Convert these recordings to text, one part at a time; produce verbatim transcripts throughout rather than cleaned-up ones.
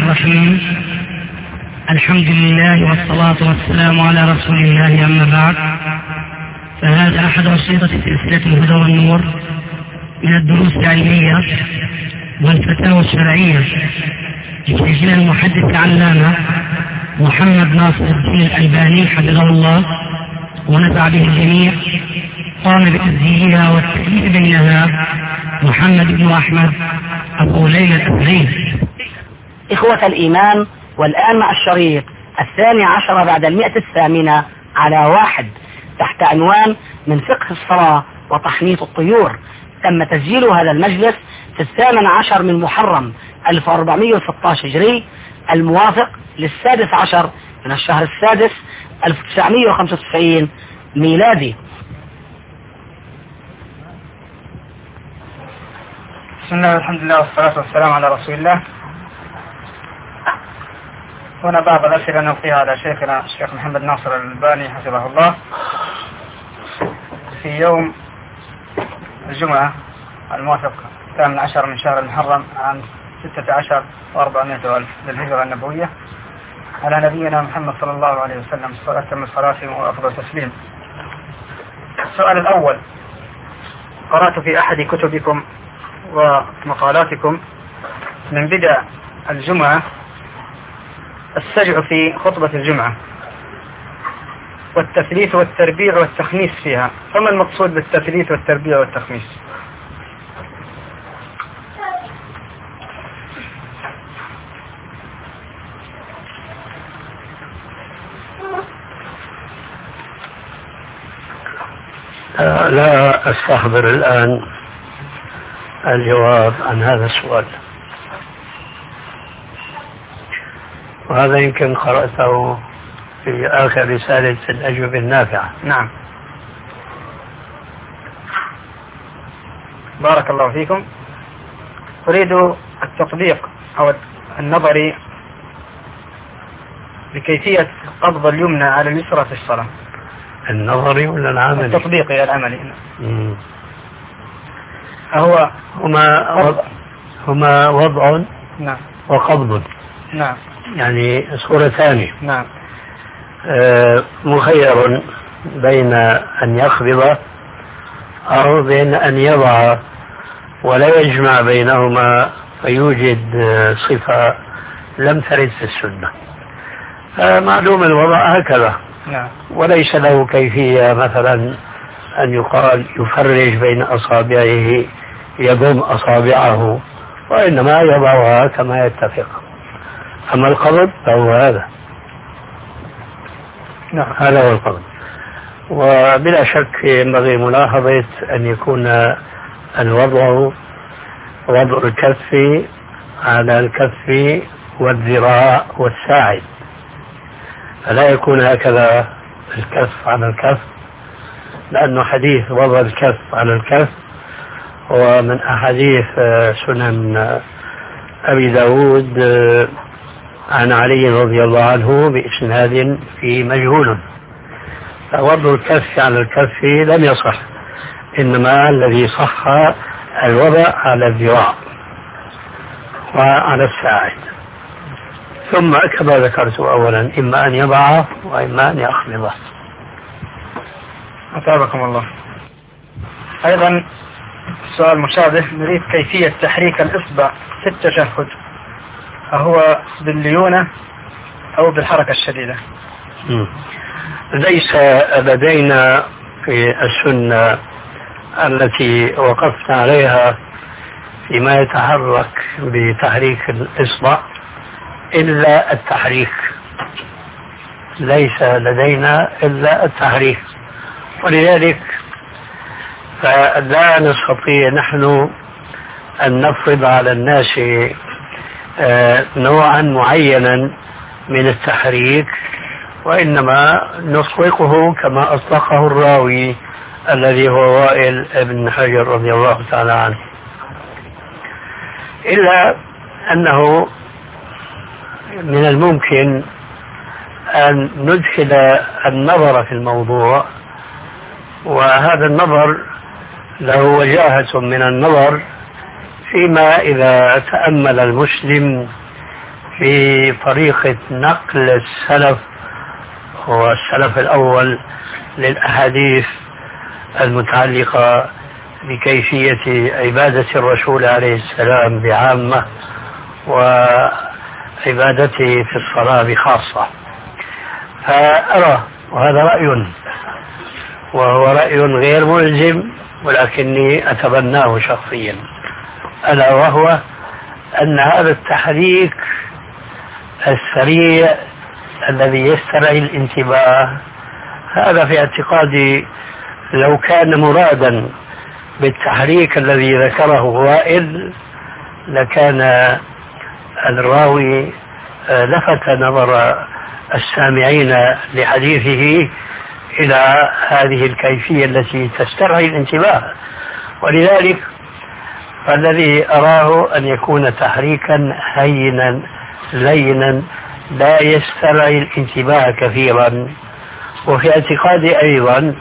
الرحيم. الحمد لله والصلاة والسلام على رسول الله، أما بعد، فهذا أحد أشرطة سلسلة الهدى والنور من الدروس العلمية والفتاوى الشرعية لشيخنا المحدث العلامة محمد ناصر الدين الألباني حفظه الله ونفع به الجميع. قام بتسجيلها والتأليف بينها محمد بن أحمد أبو ليلى الأثري. إخوة الإيمان، والآن مع الشريط الثاني عشر بعد المئة الثامنة على واحد تحت عنوان من فقه الصلاة وتحنيط الطيور. تم تسجيل هذا المجلس في الثامن عشر من محرم ألف وأربعمائة وستة عشر هجري، الموافق للسادس عشر من الشهر السادس ألف وتسعمائة وخمسة وتسعين ميلادي. بسم الله والحمد لله والصلاة والسلام على رسول الله. هنا بعض الأسئلة نلقيها على شيخنا الشيخ محمد ناصر الألباني حفظه الله. في يوم الجمعة الموافق الثامن عشر من شهر المحرم عام ستة عشر وأربعمائة ألف للهجرة النبوية، على نبينا محمد صلى الله عليه وسلم أتم الصلاة وأفضل التسليم. السؤال الأول: قرأت في أحد كتبكم ومقالاتكم من بدء الجمعة السجع في خطبة الجمعة والتثليث والتربيع والتخميس فيها، فما المقصود بالتثليث والتربيع والتخميس؟ لا أستحضر الآن الجواب عن هذا السؤال، وهذا يمكن قرأته في آخر رسالة الأجوبة النافعة. نعم، بارك الله فيكم. أريد التطبيق أو النظري بكيفية قبض اليمنى على اليسرى في الصلاة. النظري ولا العملي؟ التطبيقي العملي. مم. هو هما وضع هما وضع نعم وقبض. نعم، يعني صورتان. نعم. آه مخير بين أن يقبض أو بين أن يضع، ولا يجمع بينهما فيوجد آه صفة لم ترد في السنة. آه معلوم الوضع هكذا. نعم. وليس له كيفية مثلا أن يقال يفرج بين أصابعه يضم أصابعه، وإنما يضعها كما يتفق. أما القبض فهو هذا. نعم. هذا هو القبض. وبلا شك ينبغي ملاحظة أن يكون الوضع وضع الكف على الكف والذراع والساعد، فلا يكون هكذا الكف على الكف، لأنه حديث وضع الكف على الكف ومن أحاديث سنن أبي داود عن علي رضي الله عنه بإسناد في مجهول، فوضع الكف على الكف لم يصح، إنما الذي صح الوضع على الذراع وعلى الساعد، ثم كما ذكرت أولا إما أن يضع وإما أن يخفض. أتابكم الله. أيضا سؤال مشابه، نريد كيفية تحريك الإصبع في التشهد، أهو بالليونة أو بالحركة الشديدة؟ م. ليس لدينا في السنة التي وقفنا عليها فيما يتحرك بتحريك الإصبع إلا التحريك، ليس لدينا إلا التحريك، ولذلك فلا نستطيع نحن أن نفرض على الناس نوعا معينا من التحريك، وإنما نطلقه كما أطلقه الراوي الذي هو وائل بن حجر رضي الله تعالى عنه، إلا أنه من الممكن أن ندخل النظر في الموضوع، وهذا النظر له وجاهة من النظر فيما إذا تأمل المسلم في طريقة نقل السلف والسلف الأول للأحاديث المتعلقة بكيفية عبادة الرسول عليه السلام بعامة وعبادته في الصلاة بخاصة. فأرى، وهذا رأي وهو رأي غير ملزم ولكني أتبناه شخصيا، ألا وهو أن هذا التحريك السريع الذي يسترعي الانتباه هذا في اعتقادي لو كان مرادا بالتحريك الذي ذكره وائل لكان الراوي لفت نظر السامعين لحديثه إلى هذه الكيفية التي تسترعي الانتباه. ولذلك فالذي أراه أن يكون تحريكا هينا لينا لا يسترعي الانتباه كثيرا. وفي اعتقادي أيضا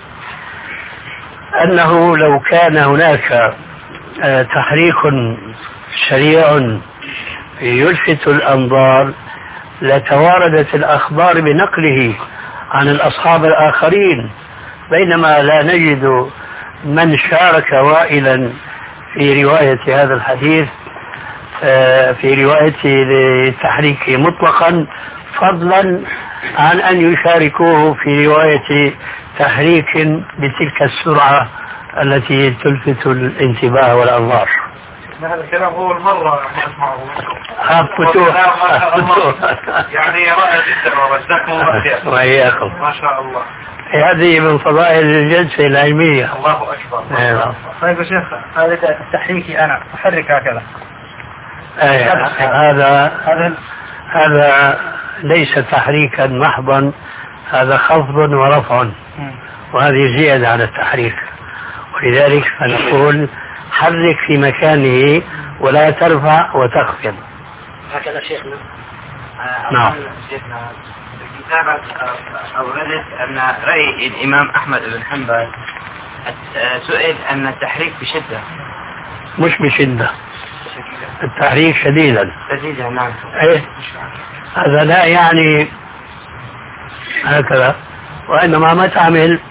أنه لو كان هناك تحريك سريع يلفت الأنظار لتواردت الأخبار بنقله عن الأصحاب الآخرين، بينما لا نجد من شارك وائلا في رواية هذا الحديث في رواية لتحريكه مطلقا، فضلا عن أن يشاركوه في رواية تحريك بتلك السرعة التي تلفت الانتباه والأنظار. هذا الكلام هو المرة أسمعه. فتوح يعني رائع جدا وجزاكم الله خير. وإياكم. ما شاء الله. هذه من فضائل الجلسة العلمية. الله أكبر. أيوة. طيب يا شيخ، هذا تحريكي أنا أحرك هكذا. أيه. هذا هذا ليس تحريكا محضا، هذا خفض ورفع، وهذه زيادة على التحريك. ولذلك فنقول حرك في مكانه ولا ترفع وتخفض. هكذا شيخنا. نعم. شيخنا الكتابة أوردت أن رأي الإمام أحمد بن حنبل سئل أن التحريك بشدة. مش بشدة، التحريك شديدا. شديدا نعم. ايه هذا لا يعني هكذا، وإنما ما تعمل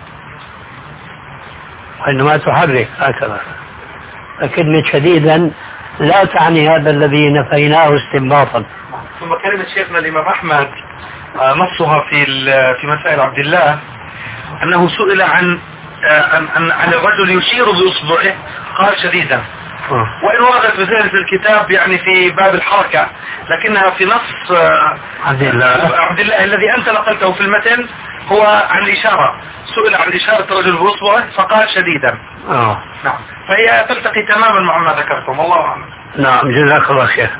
وإنما تحرك هكذا، لكن شديدا لا تعني هذا الذي نفيناه استنباطا. ثم كلمة شيخنا الإمام أحمد نصها في في مسائل عبد الله أنه سئل عن عن, عن الرجل يشير بإصبعه قال شديدا، وإن وردت مثلا في الكتاب يعني في باب الحركة، لكنها في نص عبد الله عبد الله الذي أنت نقلته في المتن هو عن الإشارة، سئل عن إشارة الرجل بإصبعه فقال شديدا. آه. نعم، فهي تلتقي تماما مع ما ذكرتم. الله أعلم. نعم، جزاك الله خير.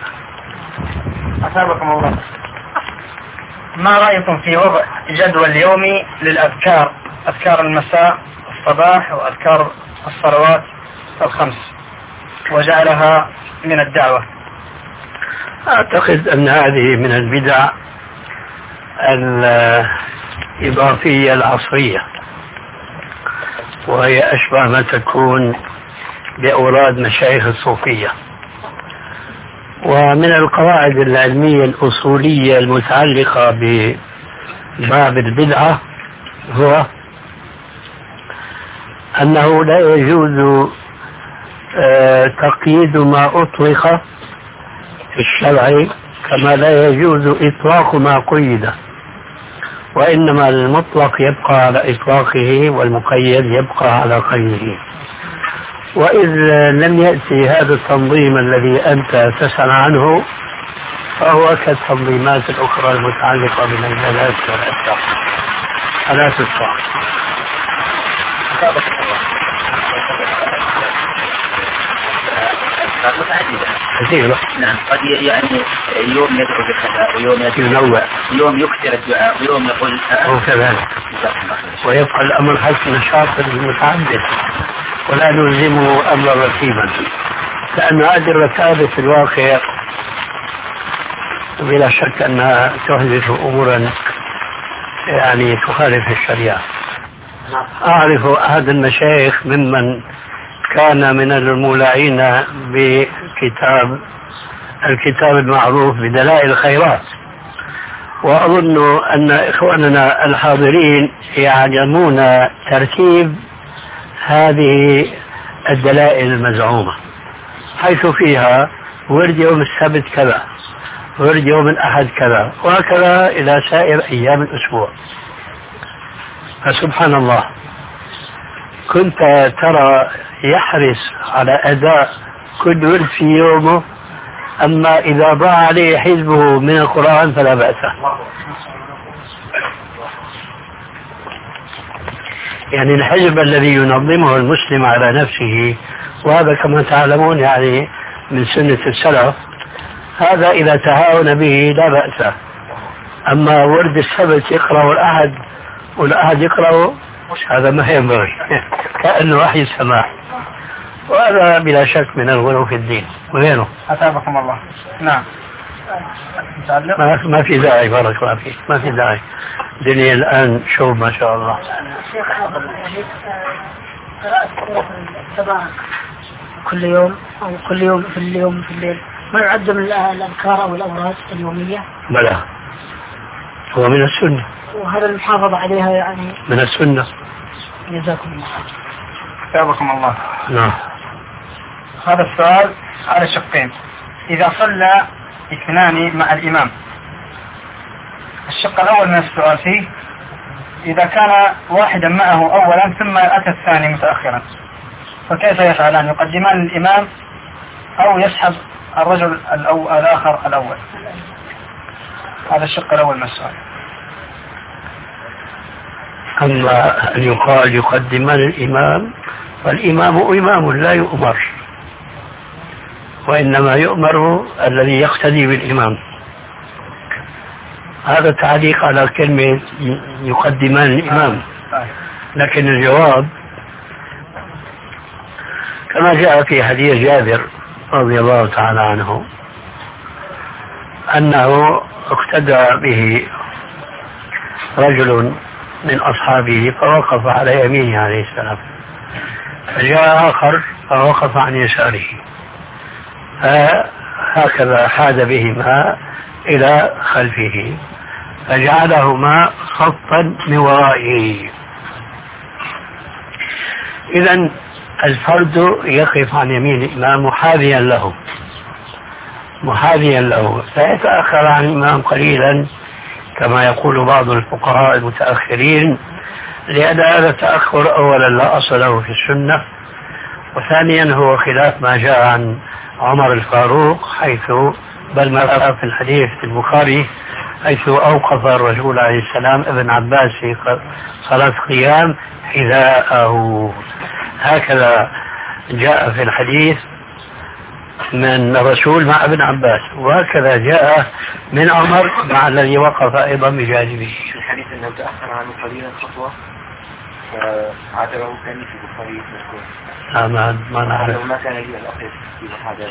أثابكم الله. ما رأيكم في وضع جدول يومي للأذكار، أذكار المساء والصباح وأذكار الصلوات الخمس، وجعلها من الدعوة؟ أعتقد أن هذه من البدع الإضافية العصرية، وهي أشبه ما تكون بأوراد مشايخ الصوفية. ومن القواعد العلمية الأصولية المتعلقة بباب البدعة هو أنه لا يجوز تقييد ما أطلق في الشرع كما لا يجوز إطلاق ما قيد، وإنما المطلق يبقى على إطلاقه والمقيد يبقى على قيده. وإذ لم يأتي هذا التنظيم الذي أنت تسأل عنه فهو كالتنظيمات الأخرى المتعلقة بالمجالات والأشياء فلا تدفع. كثيرة. نعم، قد يعني يوم يدعو بالخلاء ويوم ينوع، يوم يكثر الدعاء ويوم يقول وكذلك، ويبقى الأمر حسب نشاط المتعدد ولا نلزمه أمرا رتيبا، لأن هذه الرتابة في الواقع بلا شك أنها تحدث أمورا يعني تخالف الشريعة. أعرف أحد المشايخ ممن كان من المولعين بكتاب الكتاب المعروف بدلائل الخيرات، وأظن أن إخواننا الحاضرين يعلمون ترتيب هذه الدلائل المزعومة، حيث فيها ورد يوم السبت كذا، ورد يوم الأحد كذا، وهكذا إلى سائر أيام الأسبوع. فسبحان الله، كنت ترى يحرص على أداء كل ورد في يومه، أما إذا ضاع عليه حزبه من القرآن فلا بأس. يعني الحزب الذي ينظمه المسلم على نفسه، وهذا كما تعلمون يعني من سنة السلف، هذا إذا تهاون به لا بأس. أما ورد السبت يقرأ الأحد والأحد يقرأ، هذا ما ينبغي، كأنه وحي السماء، وهذا بلا شك من الغلو في الدين. وغيره أتابكم الله. نعم. ما, ما في داعي، بارك الله فيك، ما في داعي. الدنيا الآن شوف ما شاء الله. شيخ حافظ، يعني قراءة سورة التبارك كل يوم أو كل يوم في اليوم في الليل ما يعد من الأذكار أو الأوراد اليومية؟ بلى، هو من السنة، وهذا المحافظة عليها يعني من السنة. جزاكم الله. أتابكم الله. نعم. هذا السؤال على شقين. إذا صلى اثنان مع الإمام، الشق الأول من السؤال فيه إذا كان واحدا معه أولا ثم أتى الثاني متأخرا، فكيف يفعلان؟ يقدمان الإمام أو يسحب الرجل الأو... الآخر الأول؟ هذا الشق الأول من السؤال. أما أن يقال يقدمان الإمام، فالإمام إمام لا يؤمر، وإنما يؤمر الذي يقتدي بالإمام. هذا تعليق على كلمة يقدمان الإمام، لكن الجواب كما جاء في حديث جابر رضي الله تعالى عنه أنه اقتدى به رجل من أصحابه فوقف على يمينه عليه السلام، فجاء آخر فوقف عن يساره، هكذا حاد بهما إلى خلفه فجعلهما خطا من ورائه. إذن الفرد يقف عن يمين الإمام محاذيا له محاذيا له فيتأخر عن الإمام قليلا كما يقول بعض الفقهاء المتأخرين، لأن هذا التأخر أولا لا أصل له في السنة، وثانيا هو خلاف ما جاء عن عمر الفاروق، حيث بل ما في الحديث في البخاري حيث أوقف الرسول عليه السلام ابن عباس في صلاة قيام حذاءه، هكذا جاء في الحديث من الرسول مع ابن عباس، وهكذا جاء من عمر مع الذي وقف أيضا بجانبه. في الحديث أنه تأخر عنه قليلا خطوة فعاتبه كان في البخاري مذكور. لا ما ما نعرف. ما كان لي الأقف في هذا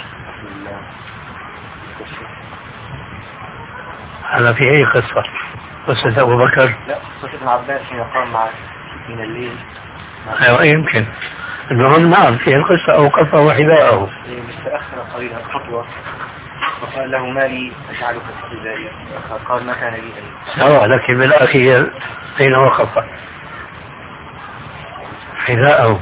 هذا في أي قصة؟ قصة أبو بكر؟ لا، قصة ابن عباس حين قام مع من الليل. أيوة يمكن. المهم نعم في القصة أوقفه حذاءه. تأخر قليلا خطوة وقال له ما لي أجعلك في ذلك، قال ما كان لي سواء، لكن بالأخير أين وقف؟ حذاءه.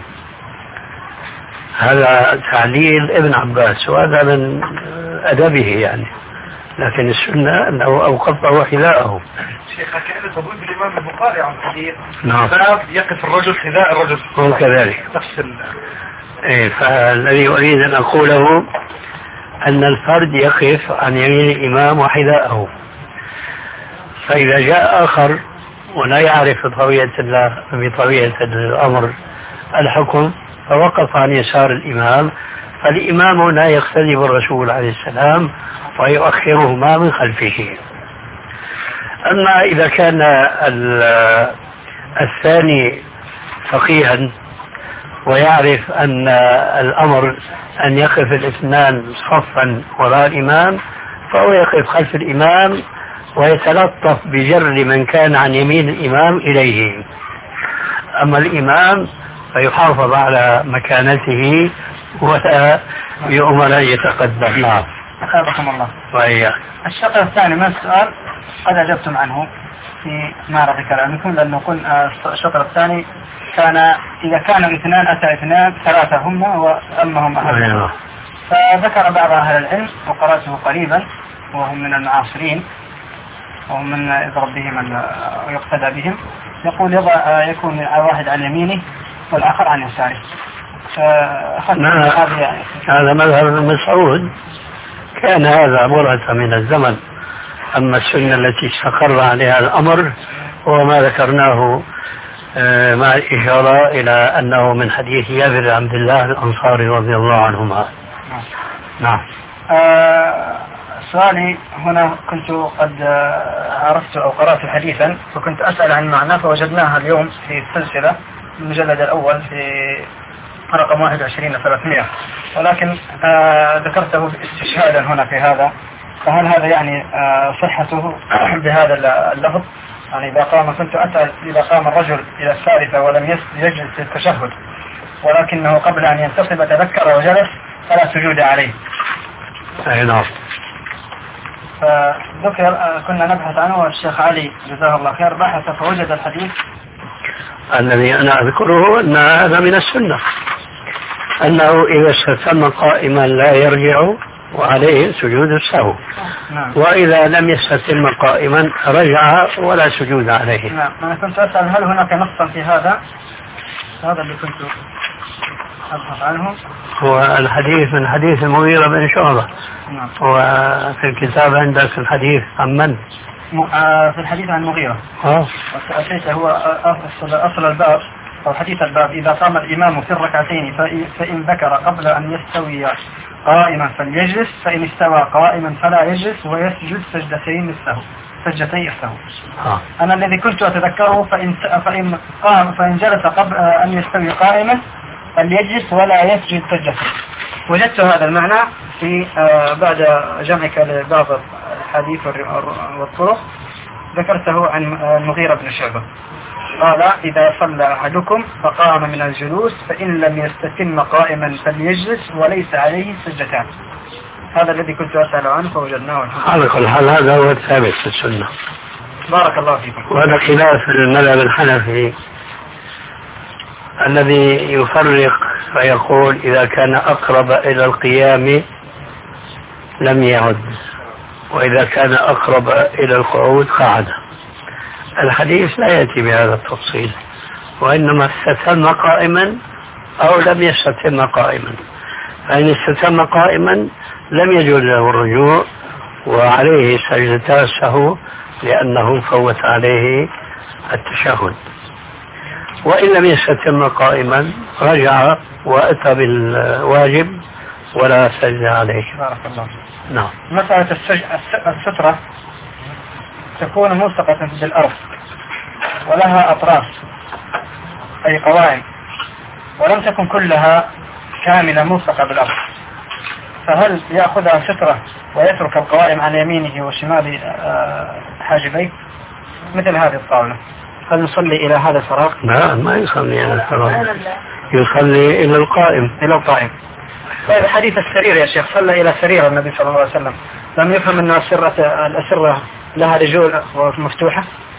هذا تعليل ابن عباس وهذا من أدبه يعني، لكن السنة أنه أوقفه حذاءه. شيخ كأنه تقول بالإمام البخاري عن حديث نعم يقف الرجل حذاء الرجل هو كذلك. نفس ال... إيه، فالذي أريد أن أقوله أن الفرد يقف عن يمين الإمام وحذاءه، فإذا جاء آخر ولا يعرف بطبيعة الله بطبيعة الأمر الحكم فوقف عن يسار الإمام، فالإمام لا يقتدي بالرسول عليه السلام ويؤخرهما من خلفه. أما إذا كان الثاني فقيها ويعرف أن الأمر أن يقف الاثنان صفا وراء الإمام فهو يقف خلف الإمام ويتلطف بجر من كان عن يمين الإمام إليه. أما الإمام فيحافظ على مكانته ولا يؤمر أن يتقدم. نعم. أخابكم الله. وإياك. الشق الثاني من السؤال قد أجبتم عنه في معرض كلامكم، لأنه قلنا الشطر الثاني كان إذا كانوا اثنان أتى اثنان ثلاثة هم وأمهم أهل. فذكر بعض أهل العلم وقرأته قريبا وهم من المعاصرين وهم من يضرب بهم ويقتدى بهم، يقول يكون واحد عن يمينه والآخر عن يساره. هذا مذهب ابن مسعود، كان هذا مرة من الزمن. أما السنة التي استقر عليها الأمر هو ما ذكرناه مع الإشارة إلى أنه من حديث جابر عبد الله الأنصاري رضي الله عنهما. نعم. آه سؤالي هنا، كنت قد عرفت أو قرأت حديثا وكنت أسأل عن معناه فوجدناها اليوم في السلسلة المجلد الأول في رقم واحد وعشرين ثلاثمائة، ولكن آه ذكرته استشهادا هنا في هذا، فهل هذا يعني آه صحته بهذا اللفظ؟ يعني إذا قام كنت أسأل إذا قام الرجل إلى الثالثة ولم يجلس في التشهد ولكنه قبل أن ينتصب تذكر وجلس فلا سجود عليه. أي نعم. فذكر كنا نبحث عنه والشيخ علي جزاه الله خير بحث فوجد الحديث الذي أنا أذكره أن هذا من السنة، أنه إذا استتم قائما لا يرجع وعليه سجود السهو. نعم. وإذا لم يستتم قائما رجع ولا سجود عليه. نعم. أنا كنت أسأل هل هناك نصا في هذا؟ هذا اللي كنت أبحث عنه. هو الحديث من حديث المغيرة بن شعبة. نعم. وفي الكتاب عندك الحديث عن من؟ في الحديث عن المغيرة. اه. وأتيت هو أصل الباب أو حديث الباب: إذا قام الإمام في الركعتين فإن ذكر قبل أن يستوي قائما فليجلس، فإن استوى قائما فلا يجلس ويسجد سجدتين السهو سجدتي السهو. آه. أنا الذي كنت أتذكره فإن فإن قام فإن جلس قبل أن يستوي قائما فليجلس ولا يسجد سجدتين. وجدت هذا المعنى في بعد جمعك لبعض الحديث والطرق ذكرته عن المغيرة بن شعبة قال: إذا صلى أحدكم فقام من الجلوس فإن لم يستتم قائما فليجلس وليس عليه سجدتان. هذا الذي كنت أسأل عنه فوجدناه. على كل حال هذا هو الثابت في السنة. بارك الله فيكم. وهذا خلاف المذهب الحنفي الذي يفرق فيقول إذا كان أقرب إلى القيام لم يعد، وإذا كان أقرب إلى القعود قعد. الحديث لا يأتي بهذا التفصيل، وإنما استتم قائما أو لم يستتم قائما، فإن استتم قائما لم يجوز له الرجوع وعليه سجدتا السهو لأنه فوت عليه التشهد، وإن لم يستتم قائما رجع وأتى بالواجب ولا سجد عليه. بارك الله. نعم. مسألة السترة تكون ملصقة بالأرض ولها أطراف أي قوائم، ولم تكن كلها كاملة ملصقة بالأرض، فهل يأخذها سترة ويترك القوائم عن يمينه وشمال حاجبيه مثل هذه الطاولة؟ هل نصلي إلى هذا الفراغ؟ لا، ما يصلي إلى الفراغ، يصلي إلى القائم. إلى القائم. طيب حديث السرير يا شيخ، صلى إلى سرير النبي صلى الله عليه وسلم، لم يفهم أن السرة الأسرة لها رجول مفتوحة؟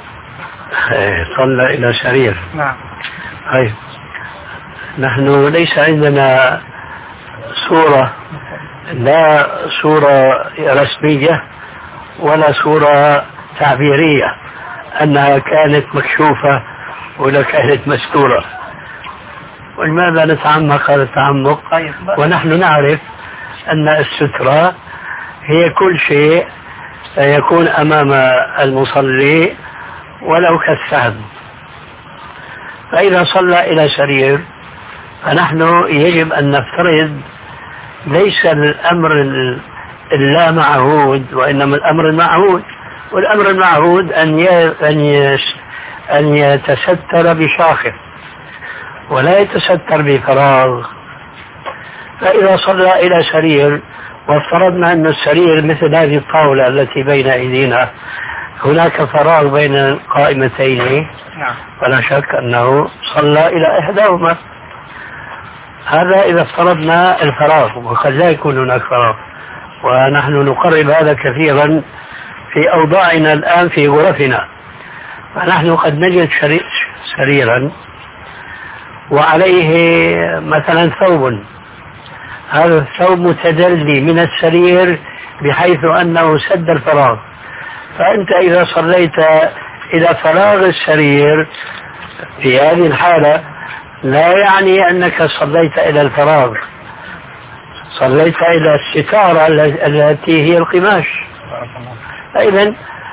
صلى إلى سرير. نعم. طيب نحن ليس عندنا صورة، لا صورة رسمية ولا صورة تعبيرية أنها كانت مكشوفة ولا كانت مستورة. ولماذا نتعمق هذا التعمق؟ طيب. ونحن نعرف أن السترة هي كل شيء يكون أمام المصلي ولو كالسهم. فإذا صلى إلى سرير فنحن يجب أن نفترض ليس الأمر اللا معهود وإنما الأمر المعهود، والأمر المعهود أن أن يتستر بشاخص ولا يتستر بفراغ. فإذا صلى إلى سرير وافترضنا أن السرير مثل هذه الطاولة التي بين أيدينا هناك فراغ بين القائمتين، فلا شك أنه صلى إلى إحداهما. هذا إذا افترضنا الفراغ، وقد لا يكون هناك فراغ. ونحن نقرب هذا كثيرا في أوضاعنا الآن في غرفنا. فنحن قد نجد سريرا وعليه مثلا ثوب، هذا الثوب متدلي من السرير بحيث أنه سد الفراغ، فأنت إذا صليت إلى فراغ السرير في هذه الحالة لا يعني أنك صليت إلى الفراغ، صليت إلى الستارة التي هي القماش. فإذا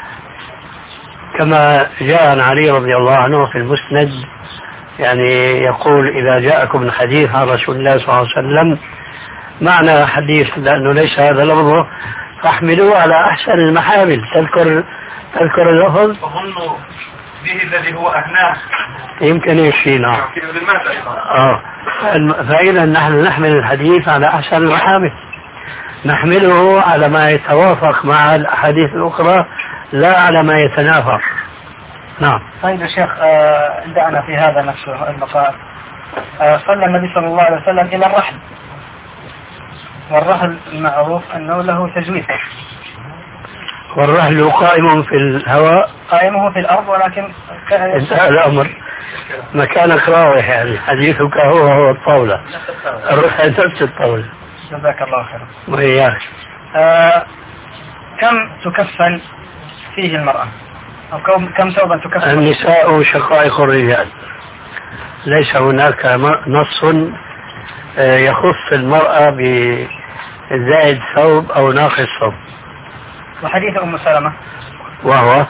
كما جاء عن علي رضي الله عنه في المسند، يعني يقول إذا جاءكم الحديث عن رسول الله صلى الله عليه وسلم، معنى حديث لأنه ليس هذا لفظه، فاحملوه على أحسن المحامل. تذكر تذكر اللفظ؟ فظنوا به الذي هو أهناه، يمكن يشي. نعم. آه. فإذا نحن نحمل الحديث على أحسن المحامل، نحمله على ما يتوافق مع الأحاديث الأخرى لا على ما يتنافر. نعم. طيب يا شيخ، آه دعنا في هذا نفسه المقال. آه صلى النبي صلى الله عليه وسلم إلى الرحل، والرحل المعروف أنه له تجويد، والرحل قائم في الهواء، قائمه في الأرض، ولكن انتهى الأمر. مكانك راوح، يعني حديثك هو هو الطاولة، الرحل نفس الطاولة. جزاك الله خيرا. وإياك. آه كم تكفن فيه المرأة، أو كم ثوبا تكفن؟ النساء شقائق الرجال، ليس هناك نص يخص المرأة بزائد ثوب أو ناقص ثوب. وحديث أم سلمة وهو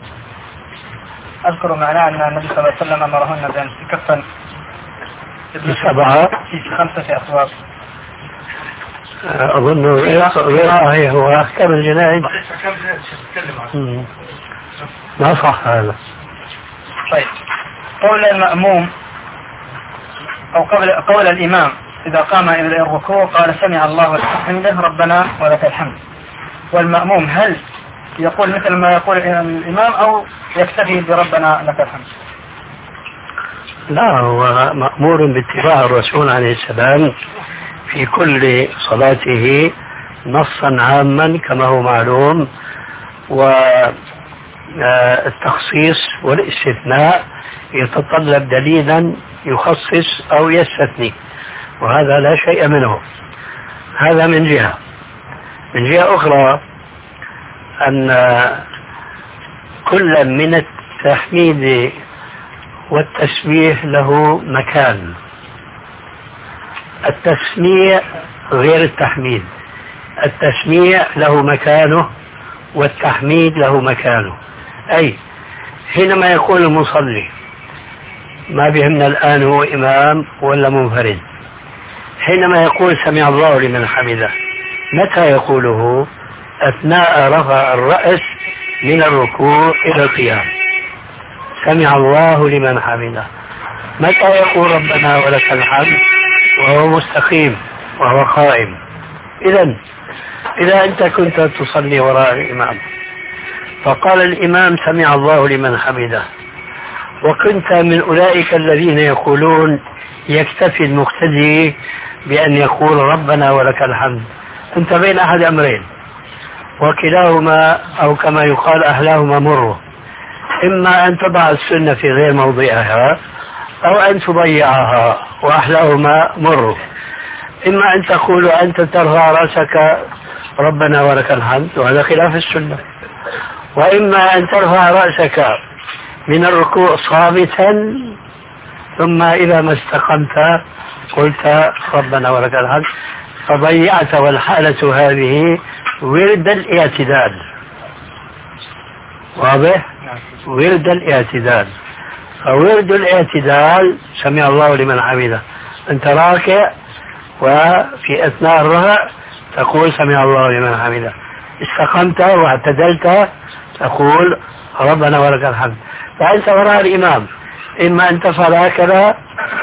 أذكر معناه أن النبي صلى الله عليه وسلم أمرهن بأن تكفن سبعة في خمسة أثواب. أظن رأيه هو أحكام الجنائز، ما صح هذا. طيب، قول المأموم أو قول, قول الإمام إذا قام إلى الركوع قال سمع الله لمن حمده ربنا ولك الحمد، والمأموم هل يقول مثل ما يقول الإمام أو يكتفي بربنا لك الحمد؟ لا، هو مأمور باتباع الرسول عليه السلام في كل صلاته نصا عاما كما هو معلوم، والتخصيص والاستثناء يتطلب دليلا يخصص أو يستثني، وهذا لا شيء منه. هذا من جهة. من جهة أخرى أن كل من التحميد والتسبيح له مكان. التسميع غير التحميد، التسميع له مكانه والتحميد له مكانه. أي حينما يقول المصلي، ما بهمنا الآن هو إمام ولا منفرد، حينما يقول سمع الله لمن حمده متى يقوله؟ أثناء رفع الرأس من الركوع إلى القيام، سمع الله لمن حمده. متى يقول ربنا ولك الحمد؟ وهو مستقيم وهو قائم. إذا إذا أنت كنت تصلي وراء الإمام فقال الإمام سمع الله لمن حمده، وكنت من أولئك الذين يقولون يكتفي المقتدي بأن يقول ربنا ولك الحمد، أنت بين أحد أمرين، وكلاهما أو كما يقال أهلاهما مره، إما أن تضع السنة في غير موضعها أو أن تضيعها، وأحلاهما مره. إما أن تقول أنت ترفع رأسك ربنا ولك الحمد، وهذا خلاف السنة، وإما أن ترفع رأسك من الركوع صامتا ثم إذا ما استقمت قلت ربنا ولك الحمد، فضيعت. والحالة هذه ورد الاعتدال، واضح؟ ورد الاعتدال. فورد الاعتدال سمع الله لمن حمده، أنت راكع وفي أثناء الرفع تقول سمع الله لمن حمده، استقمت واعتدلت تقول ربنا ولك الحمد. فأنت وراء الإمام إما أن تفعل هكذا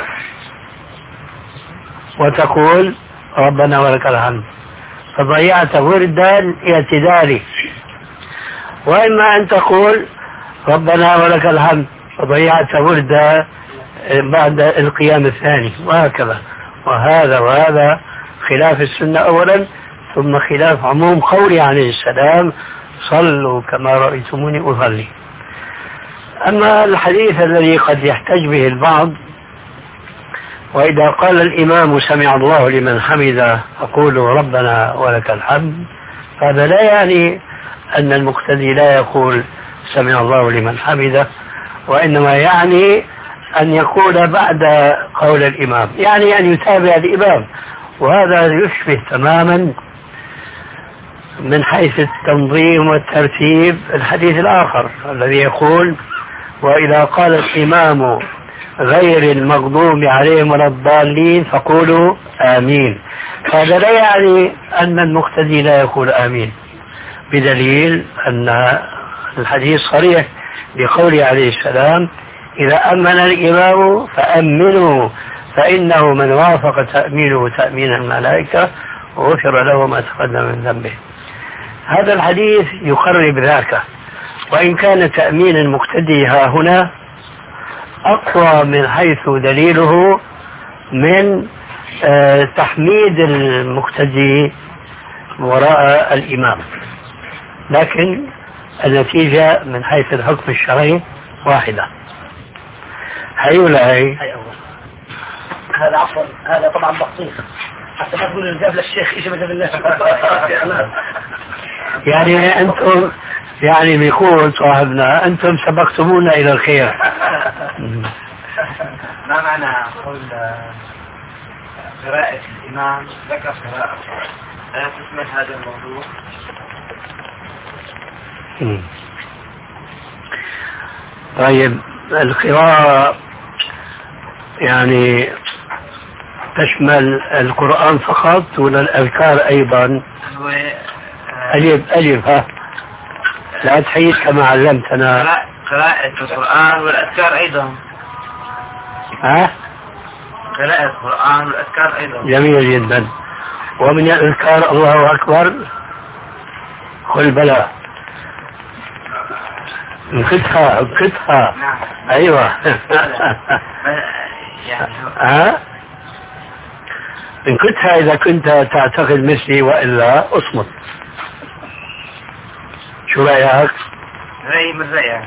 وتقول ربنا ولك الحمد فضيعت ورد الاعتدال، وإما أن تقول ربنا ولك الحمد فضيعت ورد بعد القيام الثاني، وهكذا. وهذا وهذا خلاف السنة أولا، ثم خلاف عموم قوله عليه السلام صلوا كما رأيتموني أصلي. أما الحديث الذي قد يحتج به البعض وإذا قال الإمام سمع الله لمن حمده فقولوا ربنا ولك الحمد، هذا لا يعني أن المقتدي لا يقول سمع الله لمن حمده، وإنما يعني أن يقول بعد قول الإمام، يعني أن يتابع الإمام. وهذا يشبه تماما من حيث التنظيم والترتيب الحديث الآخر الذي يقول وإذا قال الإمام غير المغضوب عليهم ولا الضالين فقولوا آمين. هذا لا يعني أن المقتدي لا يقول آمين، بدليل أن الحديث صريح بقوله عليه السلام إذا أمن الإمام فأمنوا فإنه من وافق تأمينه تأمين الملائكة غفر له ما تقدم من ذنبه. هذا الحديث يقرب ذاك، وإن كان تأمين المقتدي ها هنا أقوى من حيث دليله من آه تحميد المقتدي وراء الإمام، لكن النتيجة من حيث الحكم الشرعي واحدة. هي ولا هي؟ هي أول. هذا عفوا هذا طبعا بسيط حتى ما تقول الجاب للشيخ ايش بدل الناس. يعني أنتم يعني بيقول صاحبنا أنتم سبقتمونا إلى الخير. ما معنى قول قراءة الإمام ذكر قراءة ألا تشمل هذا الموضوع؟ طيب القراءة يعني تشمل القرآن فقط ولا الأذكار أيضا؟ هو ألف ألف ها لا تحيد كما علمتنا. قراءة القرآن والأذكار أيضا. ها؟ قراءة القرآن والأذكار أيضا. جميل جدا. ومن الأذكار الله أكبر قل بلى انقذها انقذها. نعم. أيوة. ها؟ انقذها إذا كنت تعتقد مثلي وإلا اصمت. شو رأيك؟ رأي من رأيك.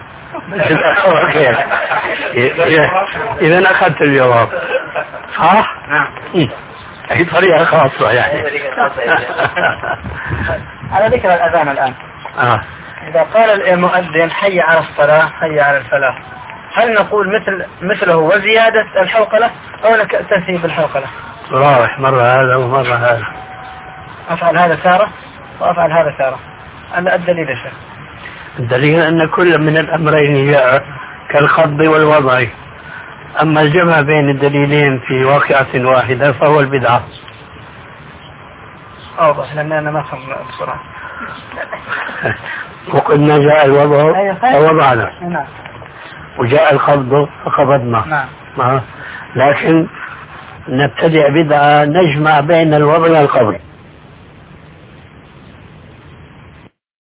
إذا أخذت الجواب صح؟ نعم. هي طريقة خاصة يعني. على ذكر الأذان الآن آه. إذا قال المؤذن حي على الصلاة حي على الفلاح، هل نقول مثل مثله وزيادة الحوقلة أو نكتفي بالحوقلة؟ راح مرة هذا ومرة هذا. أفعل هذا تارة وأفعل هذا تارة. أنا الدليل يا شيخ؟ الدليل أن كل من الأمرين جاء كالخض والوضع، أما الجمع بين الدليلين في واقعة واحدة فهو البدعة. أوضح لأن أنا ما أفهم بسرعة. وقلنا جاء الوضع فوضعنا، نعم. وجاء الخفض فقبضنا. نعم. ما. لكن نبتدع بدعة نجمع بين الوضع والقبض.